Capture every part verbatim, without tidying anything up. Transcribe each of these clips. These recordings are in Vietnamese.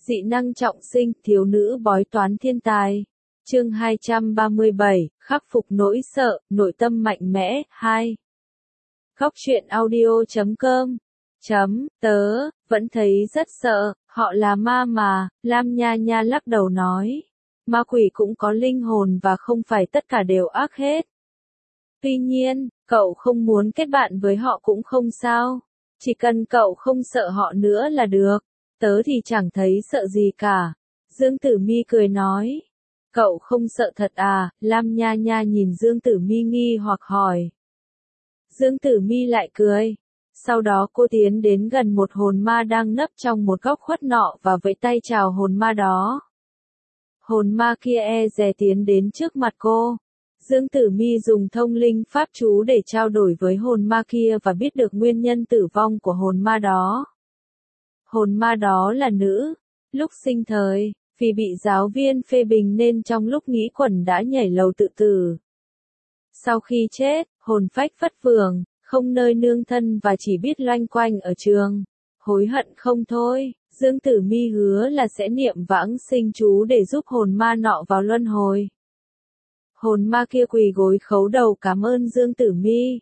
Dị năng trọng sinh, thiếu nữ bói toán thiên tài. Chương hai trăm ba mươi bảy, khắc phục nỗi sợ, nội tâm mạnh mẽ, hai. Góc truyện audio chấm com. Chấm, tớ, vẫn thấy rất sợ, họ là ma mà, Lam Nha Nha lắc đầu nói. Ma quỷ cũng có linh hồn và không phải tất cả đều ác hết. Tuy nhiên, cậu không muốn kết bạn với họ cũng không sao. Chỉ cần cậu không sợ họ nữa là được. Tớ thì chẳng thấy sợ gì cả. Dương Tử Mi cười nói. Cậu không sợ thật à? Lam Nha Nha nhìn Dương Tử Mi nghi hoặc hỏi. Dương Tử Mi lại cười. Sau đó cô tiến đến gần một hồn ma đang nấp trong một góc khuất nọ và vẫy tay chào hồn ma đó. Hồn ma kia e dè tiến đến trước mặt cô. Dương Tử Mi dùng thông linh pháp chú để trao đổi với hồn ma kia và biết được nguyên nhân tử vong của hồn ma đó. Hồn ma đó là nữ. Lúc sinh thời, vì bị giáo viên phê bình nên trong lúc nghĩ quẩn đã nhảy lầu tự tử. Sau khi chết, hồn phách phất phường, không nơi nương thân và chỉ biết loanh quanh ở trường. Hối hận không thôi, Dương Tử Mi hứa là sẽ niệm vãng sinh chú để giúp hồn ma nọ vào luân hồi. Hồn ma kia quỳ gối khấu đầu cảm ơn Dương Tử Mi.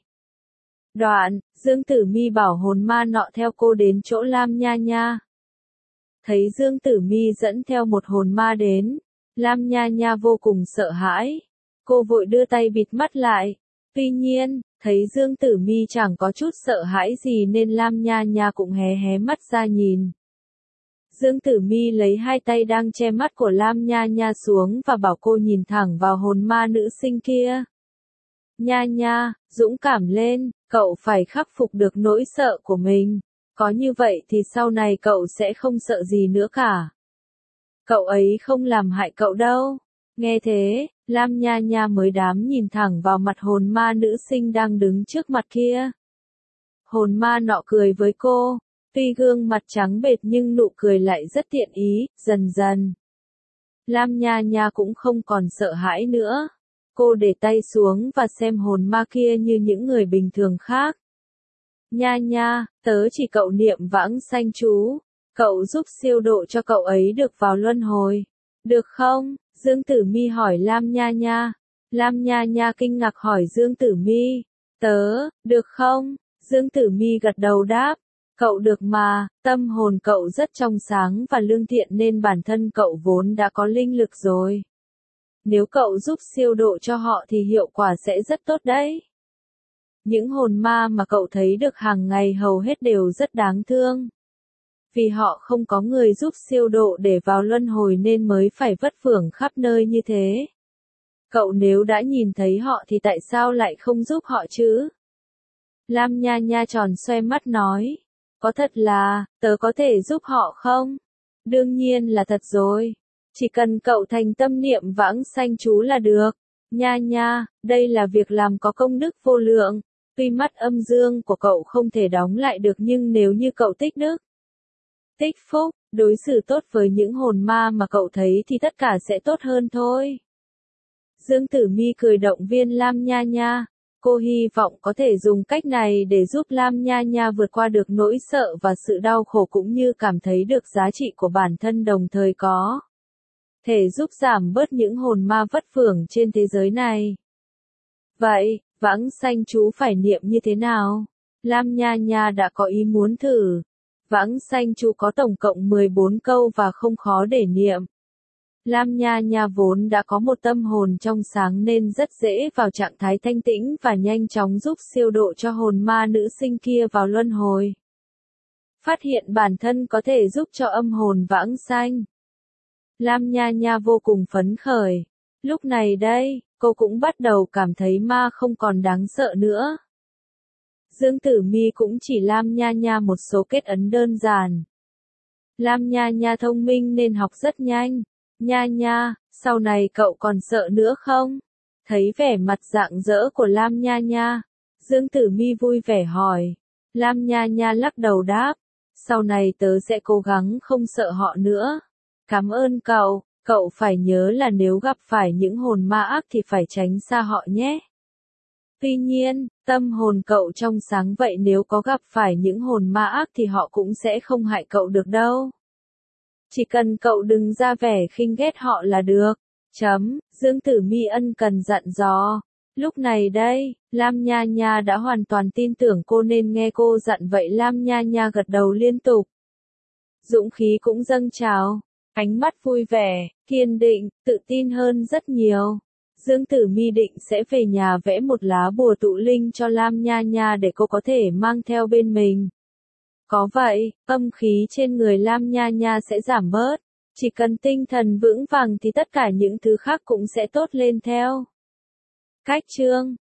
Đoạn, Dương Tử Mi bảo hồn ma nọ theo cô đến chỗ Lam Nha Nha. Thấy Dương Tử Mi dẫn theo một hồn ma đến, Lam Nha Nha vô cùng sợ hãi. Cô vội đưa tay bịt mắt lại. Tuy nhiên, thấy Dương Tử Mi chẳng có chút sợ hãi gì nên Lam Nha Nha cũng hé hé mắt ra nhìn. Dương Tử Mi lấy hai tay đang che mắt của Lam Nha Nha xuống và bảo cô nhìn thẳng vào hồn ma nữ sinh kia. Nha Nha, dũng cảm lên, cậu phải khắc phục được nỗi sợ của mình. Có như vậy thì sau này cậu sẽ không sợ gì nữa cả. Cậu ấy không làm hại cậu đâu. Nghe thế, Lam Nha Nha mới dám nhìn thẳng vào mặt hồn ma nữ sinh đang đứng trước mặt kia. Hồn ma nọ cười với cô. Tuy gương mặt trắng bệch nhưng nụ cười lại rất tiện ý, dần dần. Lam Nha Nha cũng không còn sợ hãi nữa. Cô để tay xuống và xem hồn ma kia như những người bình thường khác. Nha Nha, tớ chỉ cậu niệm vãng sanh chú. Cậu giúp siêu độ cho cậu ấy được vào luân hồi. Được không? Dương Tử Mi hỏi Lam Nha Nha. Lam Nha Nha kinh ngạc hỏi Dương Tử Mi. Tớ, được không? Dương Tử Mi gật đầu đáp. Cậu được mà, tâm hồn cậu rất trong sáng và lương thiện nên bản thân cậu vốn đã có linh lực rồi. Nếu cậu giúp siêu độ cho họ thì hiệu quả sẽ rất tốt đấy. Những hồn ma mà cậu thấy được hàng ngày hầu hết đều rất đáng thương. Vì họ không có người giúp siêu độ để vào luân hồi nên mới phải vất vưởng khắp nơi như thế. Cậu nếu đã nhìn thấy họ thì tại sao lại không giúp họ chứ? Lam Nha Nha tròn xoe mắt nói. Có thật là, tớ có thể giúp họ không? Đương nhiên là thật rồi. Chỉ cần cậu thành tâm niệm vãng sanh chú là được. Nha Nha, đây là việc làm có công đức vô lượng. Tuy mắt âm dương của cậu không thể đóng lại được nhưng nếu như cậu tích đức, tích phúc, đối xử tốt với những hồn ma mà cậu thấy thì tất cả sẽ tốt hơn thôi. Dương Tử Mi cười động viên Lam Nha Nha. Cô hy vọng có thể dùng cách này để giúp Lam Nha Nha vượt qua được nỗi sợ và sự đau khổ cũng như cảm thấy được giá trị của bản thân đồng thời có thể giúp giảm bớt những hồn ma vất vưởng trên thế giới này. Vậy, vãng sanh chú phải niệm như thế nào? Lam Nha Nha đã có ý muốn thử. Vãng sanh chú có tổng cộng mười bốn câu và không khó để niệm. Lam Nha Nha vốn đã có một tâm hồn trong sáng nên rất dễ vào trạng thái thanh tĩnh và nhanh chóng giúp siêu độ cho hồn ma nữ sinh kia vào luân hồi. Phát hiện bản thân có thể giúp cho âm hồn vãng sanh. Lam Nha Nha vô cùng phấn khởi. Lúc này đây, cô cũng bắt đầu cảm thấy ma không còn đáng sợ nữa. Dương Tử Mi cũng chỉ Lam Nha Nha một số kết ấn đơn giản. Lam Nha Nha thông minh nên học rất nhanh. Nha Nha, sau này cậu còn sợ nữa không? Thấy vẻ mặt rạng rỡ của Lam Nha Nha, Dương Tử Mi vui vẻ hỏi. Lam Nha Nha lắc đầu đáp. Sau này tớ sẽ cố gắng không sợ họ nữa. Cảm ơn cậu, cậu phải nhớ là nếu gặp phải những hồn ma ác thì phải tránh xa họ nhé. Tuy nhiên, tâm hồn cậu trong sáng vậy nếu có gặp phải những hồn ma ác thì họ cũng sẽ không hại cậu được đâu. Chỉ cần cậu đừng ra vẻ khinh ghét họ là được. Chấm, Dương Tử Mi ân cần dặn dò. Lúc này đây, Lam Nha Nha đã hoàn toàn tin tưởng cô nên nghe cô dặn vậy Lam Nha Nha gật đầu liên tục. Dũng khí cũng dâng trào, ánh mắt vui vẻ, kiên định, tự tin hơn rất nhiều. Dương Tử Mi định sẽ về nhà vẽ một lá bùa tụ linh cho Lam Nha Nha để cô có thể mang theo bên mình. Có vậy, âm khí trên người Lam Nha Nha sẽ giảm bớt. Chỉ cần tinh thần vững vàng thì tất cả những thứ khác cũng sẽ tốt lên theo. Cách chương